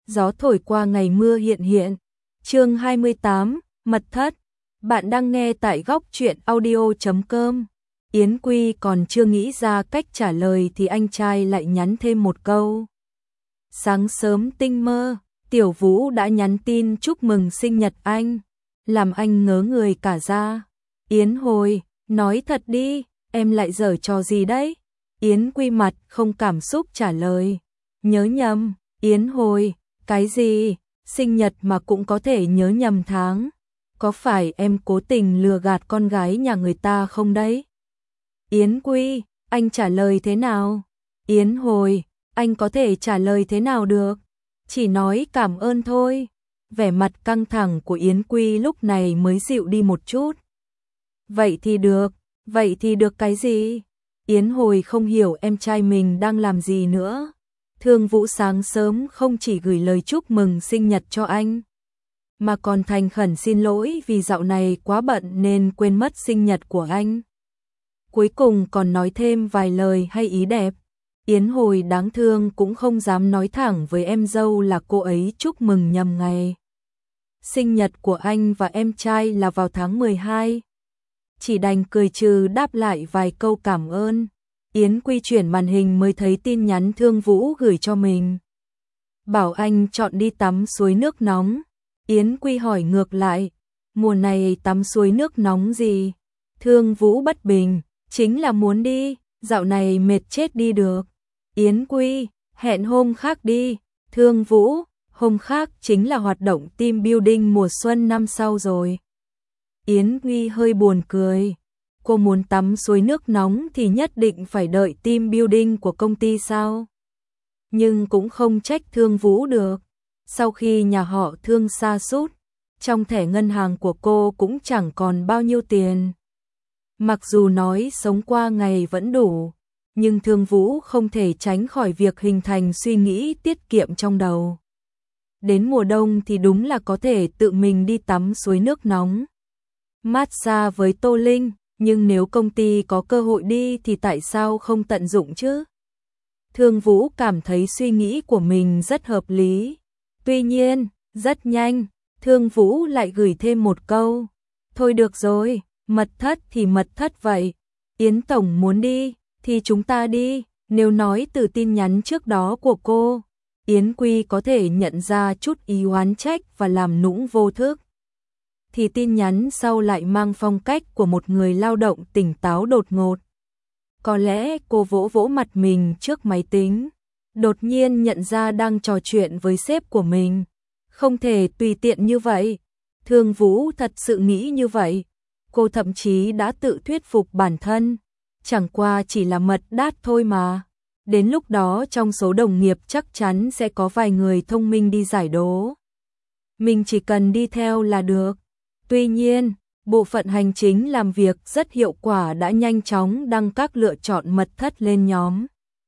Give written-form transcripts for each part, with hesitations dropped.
gió thổi qua ngày mưa hiện hiện. Chương 28, Mật thất. Bạn đang nghe tại góc truyện audio.com. Yến Quy còn chưa nghĩ ra cách trả lời thì anh trai lại nhắn thêm một câu. Sáng sớm tinh mơ, Tiểu Vũ đã nhắn tin chúc mừng sinh nhật anh, làm anh ngớ người cả ra. Yến Hồi, nói thật đi, em lại giở trò gì đấy? Yến Quy mặt không cảm xúc trả lời. Nhớ nhầm. Yến Hồi, cái gì? Sinh nhật mà cũng có thể nhớ nhầm tháng. Có phải em cố tình lừa gạt con gái nhà người ta không đấy? Yến Quy, anh trả lời thế nào? Yến Hồi, anh có thể trả lời thế nào được? Chỉ nói cảm ơn thôi. Vẻ mặt căng thẳng của Yến Quy lúc này mới dịu đi một chút. Vậy thì được cái gì? Yến Hồi không hiểu em trai mình đang làm gì nữa. Thương Vũ sáng sớm không chỉ gửi lời chúc mừng sinh nhật cho anh, mà còn thành khẩn xin lỗi vì dạo này quá bận nên quên mất sinh nhật của anh. Cuối cùng còn nói thêm vài lời hay ý đẹp. Yến Hồi đáng thương cũng không dám nói thẳng với em dâu là cô ấy chúc mừng nhầm ngày. Sinh nhật của anh và em trai là vào tháng 12. Chỉ đành cười trừ đáp lại vài câu cảm ơn. Yến Quy chuyển màn hình mới thấy tin nhắn Thương Vũ gửi cho mình. Bảo anh chọn đi tắm suối nước nóng. Yến Quy hỏi ngược lại, mùa này tắm suối nước nóng gì? Thương Vũ bất bình, chính là muốn đi, dạo này mệt chết đi được. Yến Quy, hẹn hôm khác đi. Thương Vũ, hôm khác chính là hoạt động team building mùa xuân năm sau rồi. Yến Quy hơi buồn cười. Cô muốn tắm suối nước nóng thì nhất định phải đợi team building của công ty sao? Nhưng cũng không trách Thương Vũ được. Sau khi nhà họ Thương sa sút, trong thẻ ngân hàng của cô cũng chẳng còn bao nhiêu tiền. Mặc dù nói sống qua ngày vẫn đủ, nhưng Thương Vũ không thể tránh khỏi việc hình thành suy nghĩ tiết kiệm trong đầu. Đến mùa đông thì đúng là có thể tự mình đi tắm suối nước nóng, massage với Tô Linh, nhưng nếu công ty có cơ hội đi thì tại sao không tận dụng chứ? Thương Vũ cảm thấy suy nghĩ của mình rất hợp lý. Tuy nhiên, rất nhanh, Thương Vũ lại gửi thêm một câu. Thôi được rồi, mật thất thì mật thất vậy. Yến Tổng muốn đi, thì chúng ta đi. Nếu nói từ tin nhắn trước đó của cô, Yến Quy có thể nhận ra chút ý oán trách và làm nũng vô thức, thì tin nhắn sau lại mang phong cách của một người lao động tỉnh táo đột ngột. Có lẽ cô vỗ vỗ mặt mình trước máy tính, đột nhiên nhận ra đang trò chuyện với sếp của mình. Không thể tùy tiện như vậy. Thương Vũ thật sự nghĩ như vậy. Cô thậm chí đã tự thuyết phục bản thân. Chẳng qua chỉ là mật đát thôi mà. Đến lúc đó trong số đồng nghiệp chắc chắn sẽ có vài người thông minh đi giải đố. Mình chỉ cần đi theo là được. Tuy nhiên, bộ phận hành chính làm việc rất hiệu quả đã nhanh chóng đăng các lựa chọn mật thất lên nhóm.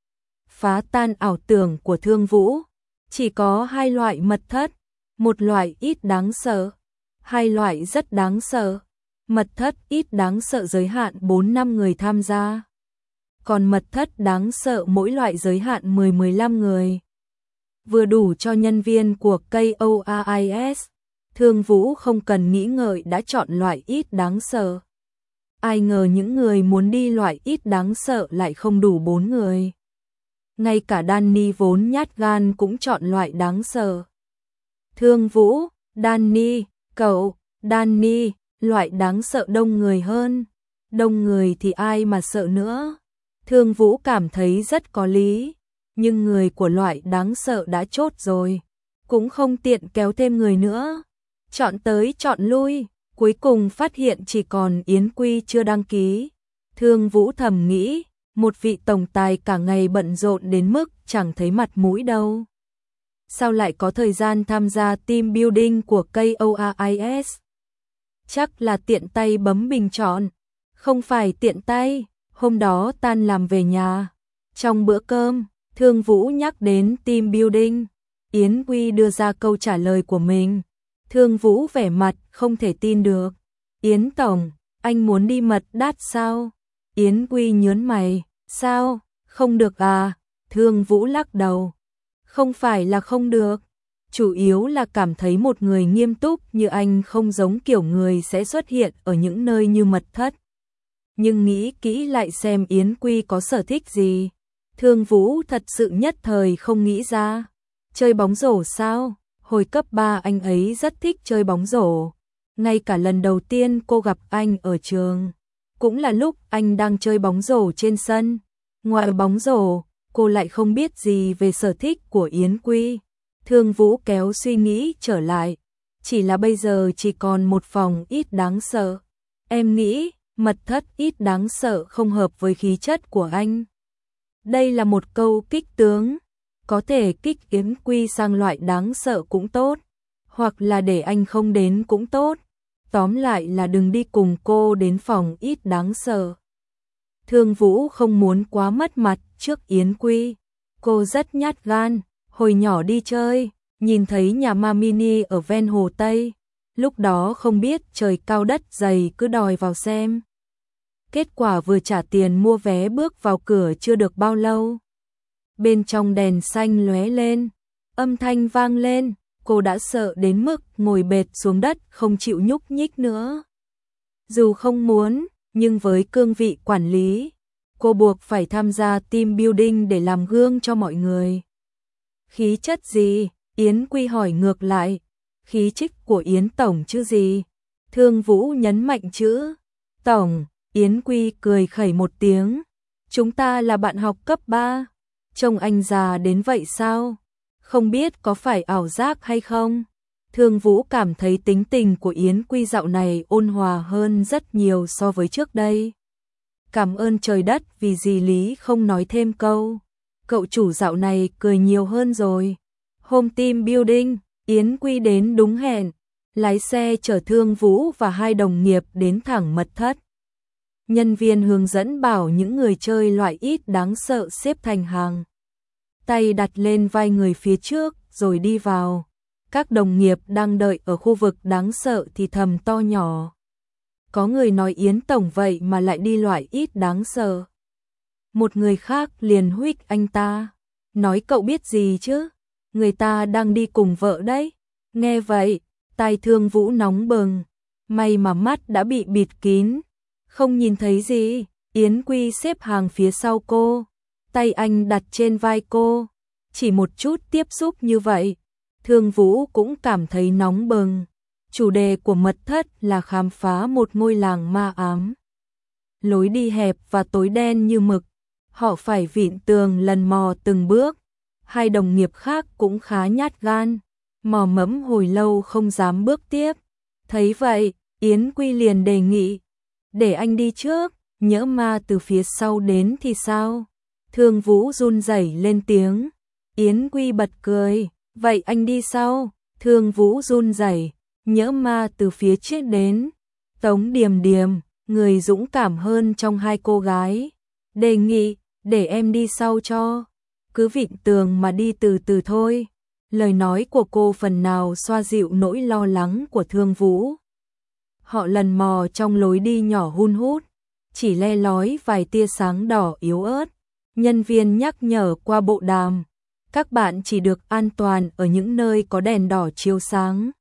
Phá tan ảo tưởng của Thương Vũ. Chỉ có 2 loại mật thất, một loại ít đáng sợ, 2 loại rất đáng sợ. Mật thất ít đáng sợ giới hạn 4-5 người tham gia. Còn mật thất đáng sợ mỗi loại giới hạn 10-15 người. Vừa đủ cho nhân viên của KOAIS. Thương Vũ không cần nghĩ ngợi đã chọn loại ít đáng sợ. Ai ngờ những người muốn đi loại ít đáng sợ lại không đủ 4 người. Ngay cả Danny vốn nhát gan cũng chọn loại đáng sợ. Thương Vũ, Danny, cậu, Danny, loại đáng sợ đông người hơn. Đông người thì ai mà sợ nữa. Thương Vũ cảm thấy rất có lý. Nhưng người của loại đáng sợ đã chốt rồi. Cũng không tiện kéo thêm người nữa. Chọn tới chọn lui, cuối cùng phát hiện chỉ còn Yến Quy chưa đăng ký. Thương Vũ thầm nghĩ, một vị tổng tài cả ngày bận rộn đến mức chẳng thấy mặt mũi đâu. Sao lại có thời gian tham gia team building của KOAIS? Chắc là tiện tay bấm bình chọn. Không phải tiện tay, hôm đó tan làm về nhà. Trong bữa cơm, Thương Vũ nhắc đến team building. Yến Quy đưa ra câu trả lời của mình. Thương Vũ vẻ mặt không thể tin được. Yến Tổng, anh muốn đi mật đát sao? Yến Quy nhớn mày. Sao? Không được à? Thương Vũ lắc đầu. Không phải là không được. chủ yếu là cảm thấy một người nghiêm túc như anh không giống kiểu người sẽ xuất hiện ở những nơi như mật thất. Nhưng nghĩ kỹ lại xem Yến Quy có sở thích gì, Thương Vũ thật sự nhất thời không nghĩ ra. Chơi bóng rổ sao? Hồi cấp 3 anh ấy rất thích chơi bóng rổ. Ngay cả lần đầu tiên cô gặp anh ở trường, cũng là lúc anh đang chơi bóng rổ trên sân. Ngoài bóng rổ, cô lại không biết gì về sở thích của Yến Quy. Thương Vũ kéo suy nghĩ trở lại. Chỉ là bây giờ chỉ còn một phòng ít đáng sợ. Em nghĩ, mật thất ít đáng sợ không hợp với khí chất của anh. Đây là một câu kích tướng. Có thể kích Yến Quy sang loại đáng sợ cũng tốt. Hoặc là để anh không đến cũng tốt. Tóm lại là đừng đi cùng cô đến phòng ít đáng sợ. Thương Vũ không muốn quá mất mặt trước Yến Quy. Cô rất nhát gan. Hồi nhỏ đi chơi, nhìn thấy nhà ma mini ở ven hồ Tây. Lúc đó không biết trời cao đất dày cứ đòi vào xem. Kết quả vừa trả tiền mua vé bước vào cửa chưa được bao lâu. Bên trong đèn xanh lóe lên, âm thanh vang lên, cô đã sợ đến mức ngồi bệt xuống đất không chịu nhúc nhích nữa. Dù không muốn, nhưng với cương vị quản lý, cô buộc phải tham gia team building để làm gương cho mọi người. Khí chất gì? Yến Quy hỏi ngược lại. Khí chất của Yến Tổng chứ gì? Thương Vũ nhấn mạnh chữ Tổng. Yến Quy cười khẩy một tiếng. Chúng ta là bạn học cấp 3. Trông anh già đến vậy sao? Không biết có phải ảo giác hay không? Thương Vũ cảm thấy tính tình của Yến Quy dạo này ôn hòa hơn rất nhiều so với trước đây. Cảm ơn trời đất vì dì Lý không nói thêm câu. Cậu chủ dạo này cười nhiều hơn rồi. Hôm team building, Yến Quy đến đúng hẹn. Lái xe chở Thương Vũ và hai đồng nghiệp đến thẳng mật thất. Nhân viên hướng dẫn bảo những người chơi loại ít đáng sợ xếp thành hàng. Tay đặt lên vai người phía trước rồi đi vào. Các đồng nghiệp đang đợi ở khu vực đáng sợ thì thầm to nhỏ. Có người nói Yến Tổng vậy mà lại đi loại ít đáng sợ. Một người khác liền huých anh ta. Nói cậu biết gì chứ? Người ta đang đi cùng vợ đấy. Nghe vậy, tai Thương Vũ nóng bừng. May mà mắt đã bị bịt kín. Không nhìn thấy gì. Yến Quy xếp hàng phía sau cô. Tay anh đặt trên vai cô. Chỉ một chút tiếp xúc như vậy. Thương Vũ cũng cảm thấy nóng bừng. Chủ đề của mật thất là khám phá một ngôi làng ma ám. Lối đi hẹp và tối đen như mực. Họ phải vịn tường lần mò từng bước. Hai đồng nghiệp khác cũng khá nhát gan. Mò mẫm hồi lâu không dám bước tiếp. Thấy vậy, Yến Quy liền đề nghị. Để anh đi trước, nhỡ ma từ phía sau đến thì sao? Thương Vũ run rẩy lên tiếng. Yến Quy bật cười. Vậy anh đi sau. Thương Vũ run rẩy. Nhỡ ma từ phía trước đến. Tống Điềm Điềm, người dũng cảm hơn trong hai cô gái, đề nghị, để em đi sau cho. Cứ vịn tường mà đi từ từ thôi. Lời nói của cô phần nào xoa dịu nỗi lo lắng của Thương Vũ. Họ lần mò trong lối đi nhỏ hun hút, chỉ le lói vài tia sáng đỏ yếu ớt. Nhân viên nhắc nhở qua bộ đàm. Các bạn chỉ được an toàn ở những nơi có đèn đỏ chiếu sáng.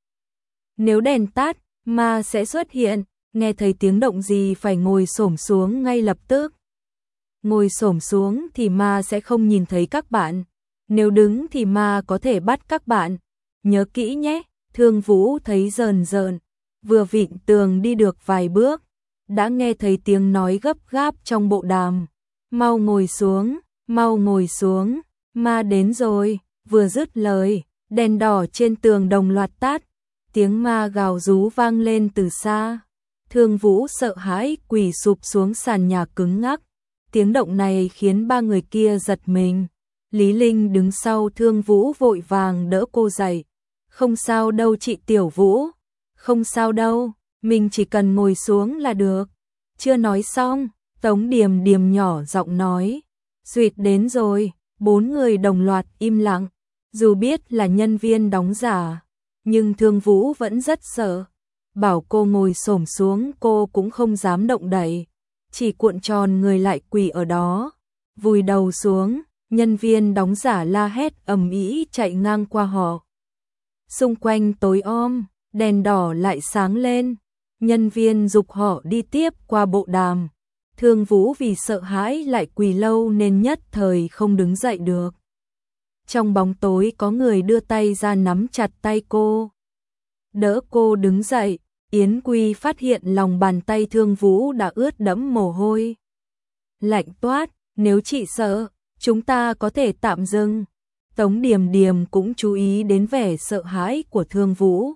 Nếu đèn tắt, ma sẽ xuất hiện. Nghe thấy tiếng động gì phải ngồi xổm xuống ngay lập tức. Ngồi xổm xuống thì ma sẽ không nhìn thấy các bạn. Nếu đứng thì ma có thể bắt các bạn. Nhớ kỹ nhé. Thương Vũ thấy rờn rợn. Vừa vịn tường đi được vài bước, đã nghe thấy tiếng nói gấp gáp trong bộ đàm. Mau ngồi xuống, mau ngồi xuống. Ma đến rồi. Vừa dứt lời, đèn đỏ trên tường đồng loạt tắt. Tiếng ma gào rú vang lên từ xa. Thương Vũ sợ hãi quỳ sụp xuống sàn nhà cứng ngắc. Tiếng động này khiến ba người kia giật mình. Lý Linh đứng sau Thương Vũ vội vàng đỡ cô dậy. Không sao đâu chị Tiểu Vũ. Không sao đâu, mình chỉ cần ngồi xuống là được. Chưa nói xong, Tống Điềm Điềm nhỏ giọng nói. Duyệt đến rồi, bốn người đồng loạt im lặng. Dù biết là nhân viên đóng giả, nhưng Thương Vũ vẫn rất sợ. Bảo cô ngồi xổm xuống cô cũng không dám động đậy. Chỉ cuộn tròn người lại quỳ ở đó. Vùi đầu xuống, nhân viên đóng giả la hét ầm ĩ chạy ngang qua họ. xung quanh tối om, đèn đỏ lại sáng lên. Nhân viên giục họ đi tiếp qua bộ đàm. Thương Vũ vì sợ hãi lại quỳ lâu nên nhất thời không đứng dậy được. Trong bóng tối có người đưa tay ra nắm chặt tay cô, đỡ cô đứng dậy. Yến Quy phát hiện lòng bàn tay Thương Vũ đã ướt đẫm mồ hôi. Lạnh toát, nếu chị sợ, chúng ta có thể tạm dừng. Tống Điềm Điềm cũng chú ý đến vẻ sợ hãi của Thương Vũ.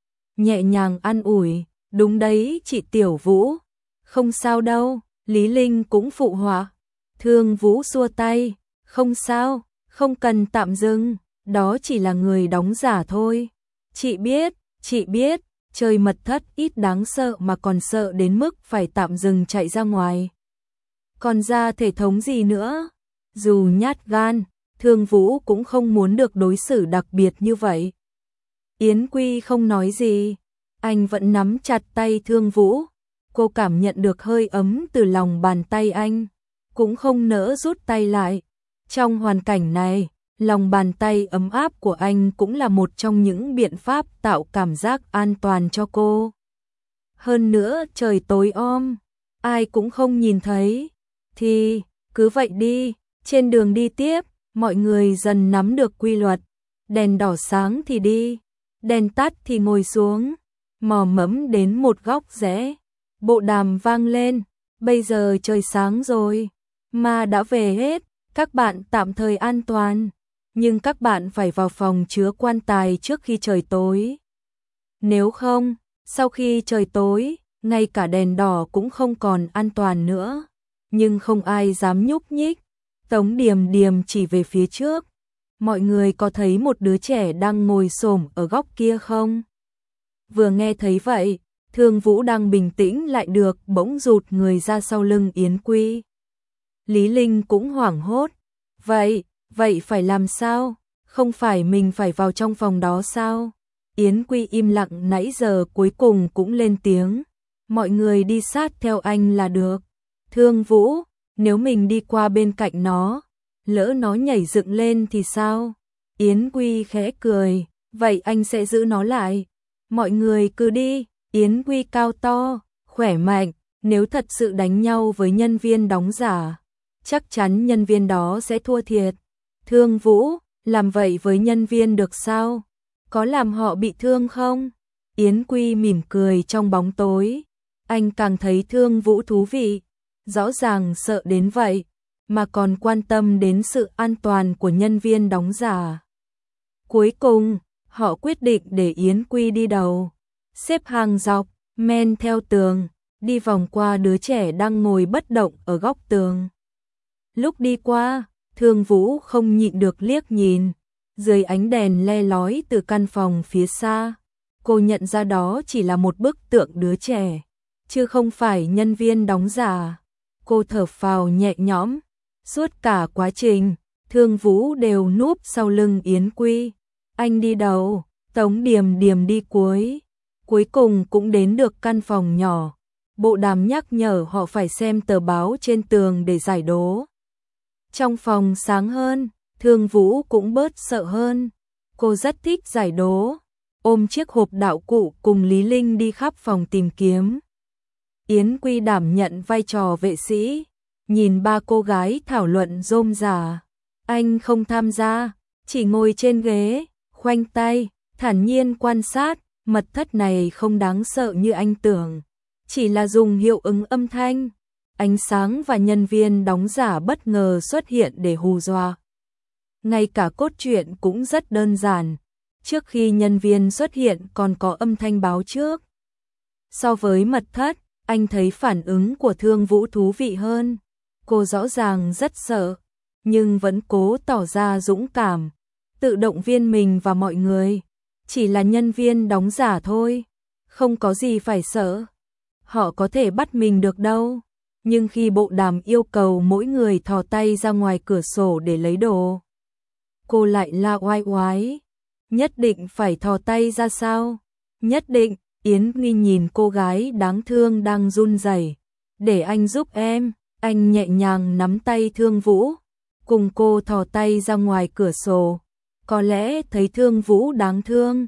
Nhẹ nhàng an ủi, đúng đấy chị Tiểu Vũ, không sao đâu. Lý Linh cũng phụ họa. Thương Vũ xua tay, không sao, không cần tạm dừng, đó chỉ là người đóng giả thôi. Chị biết, chơi mật thất ít đáng sợ mà còn sợ đến mức phải tạm dừng chạy ra ngoài. Còn ra thể thống gì nữa? Dù nhát gan, Thương Vũ cũng không muốn được đối xử đặc biệt như vậy. Yến Quy không nói gì, anh vẫn nắm chặt tay Thương Vũ. Cô cảm nhận được hơi ấm từ lòng bàn tay anh, cũng không nỡ rút tay lại. Trong hoàn cảnh này, lòng bàn tay ấm áp của anh cũng là một trong những biện pháp tạo cảm giác an toàn cho cô. Hơn nữa trời tối om, ai cũng không nhìn thấy, thì cứ vậy đi. Trên đường đi tiếp, mọi người dần nắm được quy luật. Đèn đỏ sáng thì đi, đèn tắt thì ngồi xuống, mò mẫm đến một góc rẽ. Bộ đàm vang lên, bây giờ trời sáng rồi, ma đã về hết, các bạn tạm thời an toàn, nhưng các bạn phải vào phòng chứa quan tài trước khi trời tối. Nếu không, sau khi trời tối, ngay cả đèn đỏ cũng không còn an toàn nữa. Nhưng không ai dám nhúc nhích. Tống Điềm Điềm chỉ về phía trước. Mọi người có thấy một đứa trẻ đang ngồi xổm ở góc kia không? Vừa nghe thấy vậy, Thương Vũ đang bình tĩnh lại được bỗng rụt người ra sau lưng Yến Quy. Lý Linh cũng hoảng hốt. Vậy phải làm sao? Không phải mình phải vào trong phòng đó sao? Yến Quy im lặng nãy giờ cuối cùng cũng lên tiếng. Mọi người đi sát theo anh là được. Thương Vũ, nếu mình đi qua bên cạnh nó, lỡ nó nhảy dựng lên thì sao? Yến Quy khẽ cười. Vậy anh sẽ giữ nó lại. Mọi người cứ đi. Yến Quy cao to, khỏe mạnh, nếu thật sự đánh nhau với nhân viên đóng giả, chắc chắn nhân viên đó sẽ thua thiệt. Thương Vũ, làm vậy với nhân viên được sao? Có làm họ bị thương không? Yến Quy mỉm cười trong bóng tối. Anh càng thấy Thương Vũ thú vị, rõ ràng sợ đến vậy, mà còn quan tâm đến sự an toàn của nhân viên đóng giả. Cuối cùng, họ quyết định để Yến Quy đi đầu. Xếp hàng dọc, men theo tường, đi vòng qua đứa trẻ đang ngồi bất động ở góc tường. Lúc đi qua, Thương Vũ không nhịn được liếc nhìn. Dưới ánh đèn le lói từ căn phòng phía xa, cô nhận ra đó chỉ là một bức tượng đứa trẻ, chứ không phải nhân viên đóng giả. Cô thở phào nhẹ nhõm. Suốt cả quá trình, Thương Vũ đều núp sau lưng Yến Quy. Anh đi đầu, Tống Điềm Điềm đi cuối. Cuối cùng cũng đến được căn phòng nhỏ. Bộ đàm nhắc nhở họ phải xem tờ báo trên tường để giải đố. Trong phòng sáng hơn, Thương Vũ cũng bớt sợ hơn. Cô rất thích giải đố. Ôm chiếc hộp đạo cụ cùng Lý Linh đi khắp phòng tìm kiếm. Yến Quy đảm nhận vai trò vệ sĩ. Nhìn ba cô gái thảo luận rôm rả, anh không tham gia, chỉ ngồi trên ghế, khoanh tay, thản nhiên quan sát. Mật thất này không đáng sợ như anh tưởng, chỉ là dùng hiệu ứng âm thanh, ánh sáng và nhân viên đóng giả bất ngờ xuất hiện để hù dọa. Ngay cả cốt truyện cũng rất đơn giản, trước khi nhân viên xuất hiện còn có âm thanh báo trước. So với mật thất, anh thấy phản ứng của Thương Vũ thú vị hơn. Cô rõ ràng rất sợ, nhưng vẫn cố tỏ ra dũng cảm, tự động viên mình và mọi người. Chỉ là nhân viên đóng giả thôi, không có gì phải sợ. Họ có thể bắt mình được đâu. Nhưng khi bộ đàm yêu cầu mỗi người thò tay ra ngoài cửa sổ để lấy đồ, cô lại la oai oái. Nhất định phải thò tay ra sao? Nhất định. Yến Nghi nhìn cô gái đáng thương đang run rẩy. Để anh giúp em. Anh nhẹ nhàng nắm tay Thương Vũ, cùng cô thò tay ra ngoài cửa sổ. Có lẽ thấy Thương Vũ đáng thương,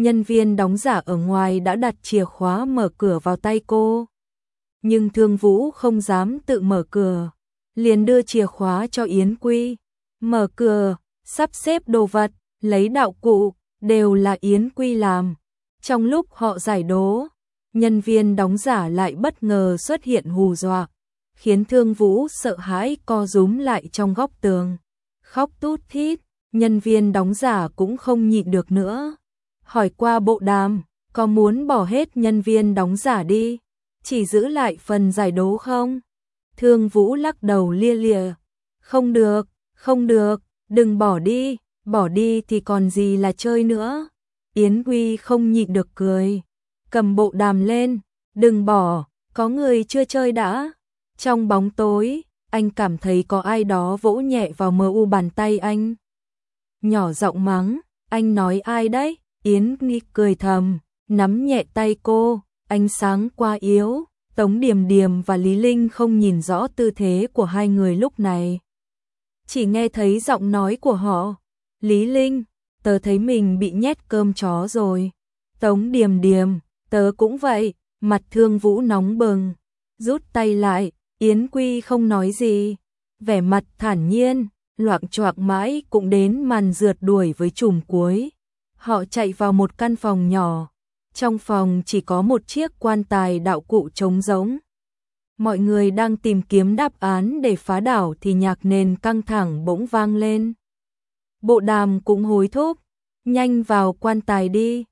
Nhân viên đóng giả ở ngoài đã đặt chìa khóa mở cửa vào tay cô. Nhưng Thương Vũ không dám tự mở cửa, liền đưa chìa khóa cho Yến Quy. Mở cửa, sắp xếp đồ vật, lấy đạo cụ, đều là Yến Quy làm. Trong lúc họ giải đố, nhân viên đóng giả lại bất ngờ xuất hiện hù dọa, khiến Thương Vũ sợ hãi co rúm lại trong góc tường, khóc tút thít. Nhân viên đóng giả cũng không nhịn được nữa, hỏi qua bộ đàm, có muốn bỏ hết nhân viên đóng giả đi, chỉ giữ lại phần giải đố không? Thương Vũ lắc đầu lia lịa, không được, không được, đừng bỏ đi thì còn gì là chơi nữa. Yến Quy không nhịn được cười, cầm bộ đàm lên, đừng bỏ, có người chưa chơi đã. Trong bóng tối, anh cảm thấy có ai đó vỗ nhẹ vào mờ u bàn tay anh. Nhỏ giọng mắng, anh nói ai đấy? Yến Quy cười thầm, nắm nhẹ tay cô, ánh sáng quá yếu. Tống Điềm Điềm và Lý Linh không nhìn rõ tư thế của hai người lúc này, chỉ nghe thấy giọng nói của họ. Lý Linh, tớ thấy mình bị nhét cơm chó rồi. Tống Điềm Điềm, tớ cũng vậy. Mặt Thương Vũ nóng bừng, rút tay lại. Yến Quy không nói gì, vẻ mặt thản nhiên, loạng choạng mãi cũng đến màn rượt đuổi với chùm cuối. Họ chạy vào một căn phòng nhỏ. Trong phòng chỉ có một chiếc quan tài đạo cụ trống rỗng. Mọi người đang tìm kiếm đáp án để phá đảo thì nhạc nền căng thẳng bỗng vang lên. Bộ đàm cũng hối thúc, nhanh vào quan tài đi,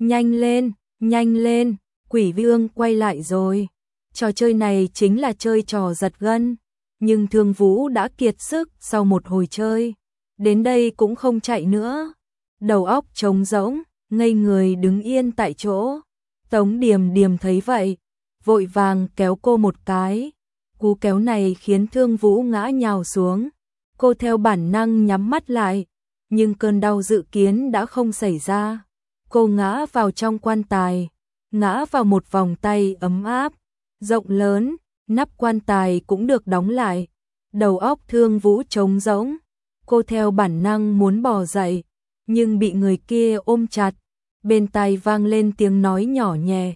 nhanh lên, quỷ vương quay lại rồi. Trò chơi này chính là chơi trò giật gân, nhưng Thương Vũ đã kiệt sức sau một hồi chơi, đến đây cũng không chạy nữa. Đầu óc trống rỗng, ngây người đứng yên tại chỗ. Tống Điềm Điềm thấy vậy, vội vàng kéo cô một cái. Cú kéo này khiến Thương Vũ ngã nhào xuống. Cô theo bản năng nhắm mắt lại, nhưng cơn đau dự kiến đã không xảy ra. Cô ngã vào trong quan tài, ngã vào một vòng tay ấm áp, rộng lớn, nắp quan tài cũng được đóng lại. Đầu óc Thương Vũ trống rỗng, cô theo bản năng muốn bò dậy, nhưng bị người kia ôm chặt. Bên tai vang lên tiếng nói nhỏ nhẹ.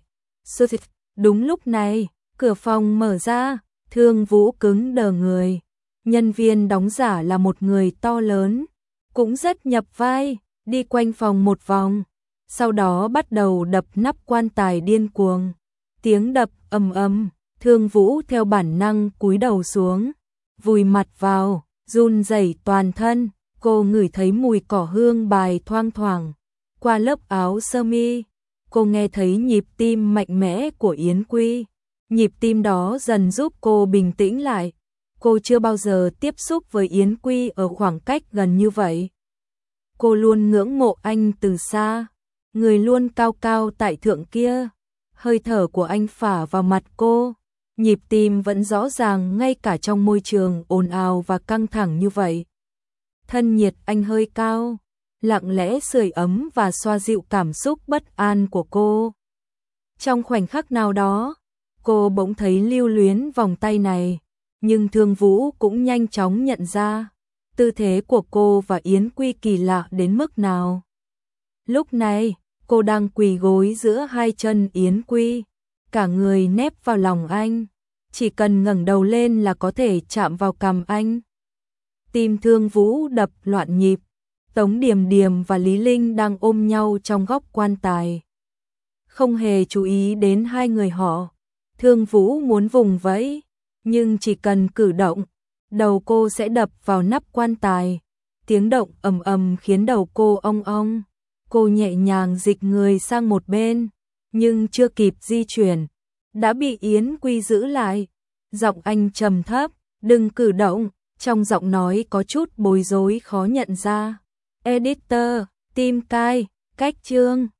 Đúng lúc này, cửa phòng mở ra, Thương Vũ cứng đờ người. Nhân viên đóng giả là một người to lớn, cũng rất nhập vai, đi quanh phòng một vòng, sau đó bắt đầu đập nắp quan tài điên cuồng. Tiếng đập ầm ầm, Thương Vũ theo bản năng cúi đầu xuống, vùi mặt vào, run rẩy toàn thân. Cô ngửi thấy mùi cỏ hương bài thoang thoảng qua lớp áo sơ mi. Cô nghe thấy nhịp tim mạnh mẽ của Yến Quy. Nhịp tim đó dần giúp cô bình tĩnh lại. Cô chưa bao giờ tiếp xúc với Yến Quy ở khoảng cách gần như vậy. Cô luôn ngưỡng mộ anh từ xa, người luôn cao cao tại thượng kia. Hơi thở của anh phả vào mặt cô. Nhịp tim vẫn rõ ràng ngay cả trong môi trường ồn ào và căng thẳng như vậy. Thân nhiệt anh hơi cao, lặng lẽ sưởi ấm và xoa dịu cảm xúc bất an của cô. Trong khoảnh khắc nào đó, cô bỗng thấy lưu luyến vòng tay này, nhưng Thương Vũ cũng nhanh chóng nhận ra tư thế của cô và Yến Quy kỳ lạ đến mức nào. Lúc này, cô đang quỳ gối giữa hai chân Yến Quy, cả người nép vào lòng anh, chỉ cần ngẩng đầu lên là có thể chạm vào cằm anh. Tim Thương Vũ đập loạn nhịp. Tống Điềm Điềm và Lý Linh đang ôm nhau trong góc quan tài, không hề chú ý đến hai người họ. Thương Vũ muốn vùng vẫy, nhưng chỉ cần cử động, đầu cô sẽ đập vào nắp quan tài. Tiếng động ầm ầm khiến đầu cô ong ong. Cô nhẹ nhàng dịch người sang một bên, nhưng chưa kịp di chuyển, đã bị Yến Quy giữ lại. Giọng anh trầm thấp, đừng cử động, trong giọng nói có chút bối rối khó nhận ra. Editor, Tim Cai, cách chương.